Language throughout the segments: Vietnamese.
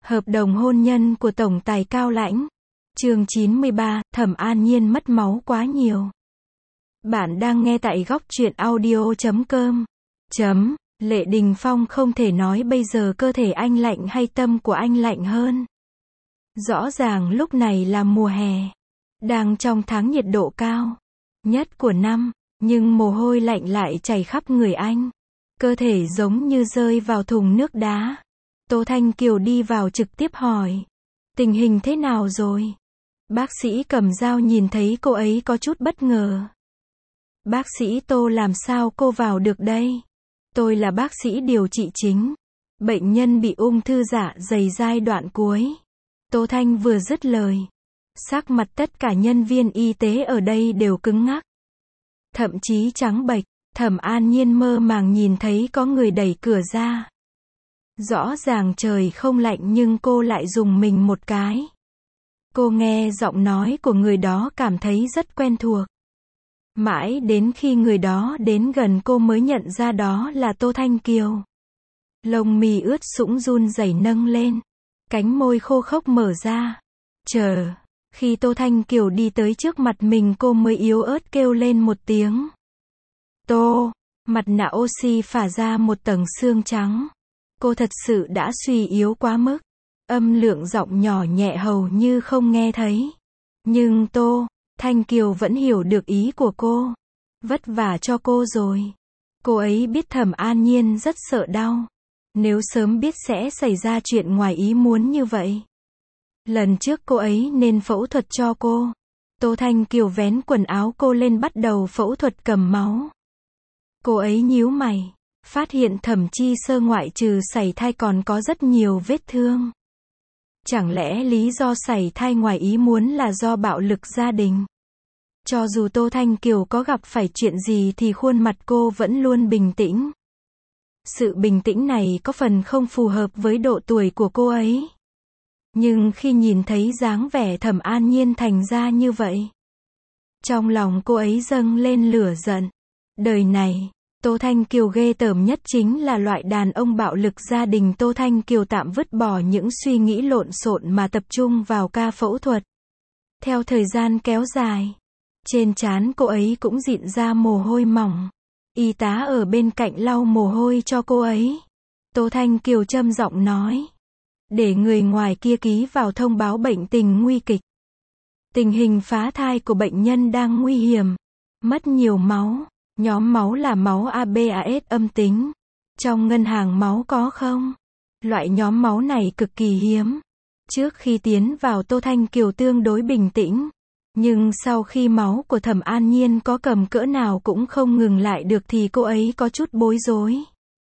Hợp đồng hôn nhân của tổng tài Cao Lãnh. Chương 93, Thẩm An Nhiên mất máu quá nhiều. Bạn đang nghe tại góc truyện audio.com. Lệ Đình Phong không thể nói bây giờ cơ thể anh lạnh hay tâm của anh lạnh hơn. Rõ ràng lúc này là mùa hè. Đang trong tháng nhiệt độ cao nhất của năm, nhưng mồ hôi lạnh lại chảy khắp người anh. Cơ thể giống như rơi vào thùng nước đá. Tô Thanh Kiều đi vào trực tiếp hỏi. Tình hình thế nào rồi? Bác sĩ cầm dao nhìn thấy cô ấy có chút bất ngờ. Bác sĩ Tô, làm sao cô vào được đây? Tôi là bác sĩ điều trị chính. Bệnh nhân bị ung thư dạ dày giai đoạn cuối. Tô Thanh vừa dứt lời. Sắc mặt tất cả nhân viên y tế ở đây đều cứng ngắc. Thậm chí trắng bệch. Thẩm An Nhiên mơ màng nhìn thấy có người đẩy cửa ra. Rõ ràng trời không lạnh nhưng cô lại rùng mình một cái. Cô nghe giọng nói của người đó cảm thấy rất quen thuộc. Mãi đến khi người đó đến gần cô mới nhận ra đó là Tô Thanh Kiều. Lông mi ướt sũng run rẩy nâng lên. Cánh môi khô khốc mở ra. Chờ. Khi Tô Thanh Kiều đi tới trước mặt mình cô mới yếu ớt kêu lên một tiếng. Tô. Mặt nạ oxy phả ra một tầng xương trắng. Cô thật sự đã suy yếu quá mức. Âm lượng giọng nhỏ nhẹ hầu như không nghe thấy. Nhưng Tô Thanh Kiều vẫn hiểu được ý của cô. Vất vả cho cô rồi. Cô ấy biết Thẩm An Nhiên rất sợ đau. Nếu sớm biết sẽ xảy ra chuyện ngoài ý muốn như vậy. Lần trước cô ấy nên phẫu thuật cho cô. Tô Thanh Kiều vén quần áo cô lên bắt đầu phẫu thuật cầm máu. Cô ấy nhíu mày. Phát hiện Thẩm Chi Sơ ngoại trừ sảy thai còn có rất nhiều vết thương. Chẳng lẽ lý do sảy thai ngoài ý muốn là do bạo lực gia đình? Cho dù Tô Thanh Kiều có gặp phải chuyện gì thì khuôn mặt cô vẫn luôn bình tĩnh. Sự bình tĩnh này có phần không phù hợp với độ tuổi của cô ấy. Nhưng khi nhìn thấy dáng vẻ Thẩm An Nhiên thành ra như vậy, trong lòng cô ấy dâng lên lửa giận. Đời này, Tô Thanh Kiều ghê tởm nhất chính là loại đàn ông bạo lực gia đình. Tô Thanh Kiều tạm vứt bỏ những suy nghĩ lộn xộn mà tập trung vào ca phẫu thuật. Theo thời gian kéo dài, trên trán cô ấy cũng rịn ra mồ hôi mỏng. Y tá ở bên cạnh lau mồ hôi cho cô ấy. Tô Thanh Kiều trầm giọng nói. Để người ngoài kia ký vào thông báo bệnh tình nguy kịch. Tình hình phá thai của bệnh nhân đang nguy hiểm. Mất nhiều máu. Nhóm máu là máu ABAS âm tính. Trong ngân hàng máu có không? Loại nhóm máu này cực kỳ hiếm. Trước khi tiến vào Tô Thanh Kiều tương đối bình tĩnh. Nhưng sau khi máu của Thẩm An Nhiên có cầm cỡ nào cũng không ngừng lại được thì cô ấy có chút bối rối.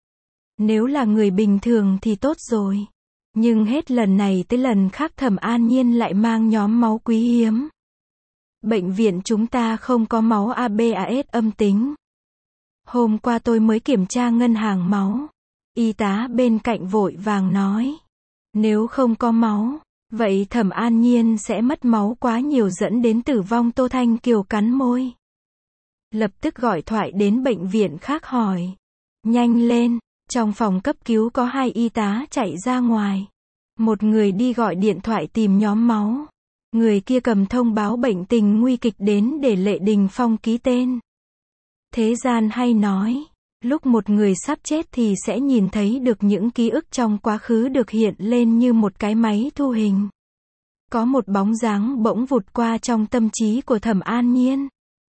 Nếu là người bình thường thì tốt rồi. Nhưng hết lần này tới lần khác Thẩm An Nhiên lại mang nhóm máu quý hiếm. Bệnh viện chúng ta không có máu ABAS âm tính. Hôm qua tôi mới kiểm tra ngân hàng máu. Y tá bên cạnh vội vàng nói. Nếu không có máu, vậy Thẩm An Nhiên sẽ mất máu quá nhiều dẫn đến tử vong. Tô Thanh Kiều cắn môi. Lập tức gọi thoại đến bệnh viện khác hỏi. Nhanh lên, trong phòng cấp cứu có 2 y tá chạy ra ngoài. Một người đi gọi điện thoại tìm nhóm máu. Người kia cầm thông báo bệnh tình nguy kịch đến để Lệ Đình Phong ký tên. Thế gian hay nói, lúc một người sắp chết thì sẽ nhìn thấy được những ký ức trong quá khứ được hiện lên như một cái máy thu hình. Có một bóng dáng bỗng vụt qua trong tâm trí của Thẩm An Nhiên.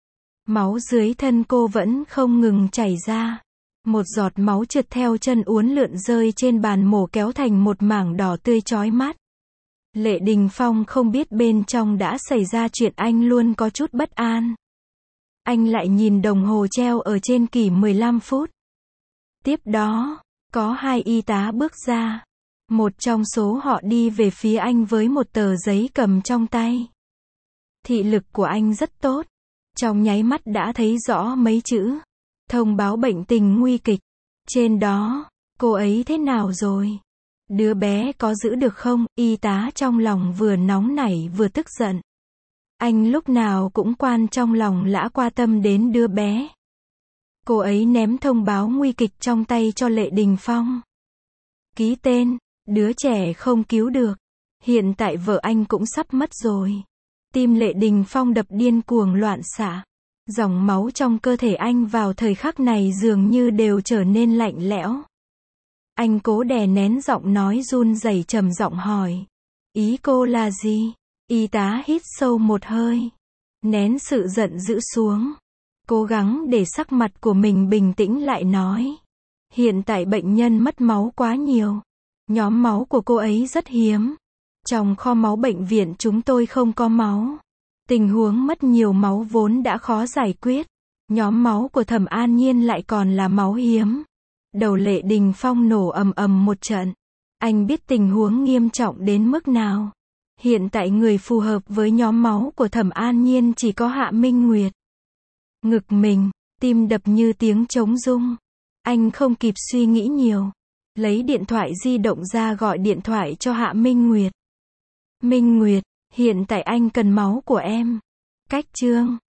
Máu dưới thân cô vẫn không ngừng chảy ra. Một giọt máu trượt theo chân uốn lượn rơi trên bàn mổ kéo thành một mảng đỏ tươi chói mắt. Lệ Đình Phong không biết bên trong đã xảy ra chuyện, anh luôn có chút bất an. Anh lại nhìn đồng hồ treo ở trên kỷ 15 phút. Tiếp đó, có 2 y tá bước ra. Một trong số họ đi về phía anh với một tờ giấy cầm trong tay. Thị lực của anh rất tốt. Trong nháy mắt đã thấy rõ mấy chữ. Thông báo bệnh tình nguy kịch. Trên đó, cô ấy thế nào rồi? Đứa bé có giữ được không? Y tá trong lòng vừa nóng nảy vừa tức giận. Anh lúc nào cũng trong lòng lã qua tâm đến đứa bé. Cô ấy ném thông báo nguy kịch trong tay cho Lệ Đình Phong. Ký tên. Đứa trẻ không cứu được. Hiện tại vợ anh cũng sắp mất rồi. Tim Lệ Đình Phong đập điên cuồng loạn xạ. Dòng máu trong cơ thể anh vào thời khắc này dường như đều trở nên lạnh lẽo. Anh cố đè nén giọng nói run rẩy trầm giọng hỏi. Ý cô là gì? Y tá hít sâu một hơi. Nén sự giận dữ xuống. Cố gắng để sắc mặt của mình bình tĩnh lại nói. Hiện tại bệnh nhân mất máu quá nhiều. Nhóm máu của cô ấy rất hiếm. Trong kho máu bệnh viện chúng tôi không có máu. Tình huống mất nhiều máu vốn đã khó giải quyết. Nhóm máu của Thẩm An Nhiên lại còn là máu hiếm. Đầu Lệ Đình Phong nổ ầm ầm một trận. Anh biết tình huống nghiêm trọng đến mức nào. Hiện tại người phù hợp với nhóm máu của Thẩm An Nhiên chỉ có Hạ Minh Nguyệt. Ngực mình, tim đập như tiếng trống rung. Anh không kịp suy nghĩ nhiều. Lấy điện thoại di động ra gọi điện thoại cho Hạ Minh Nguyệt. Minh Nguyệt, hiện tại anh cần máu của em. Cách Trương.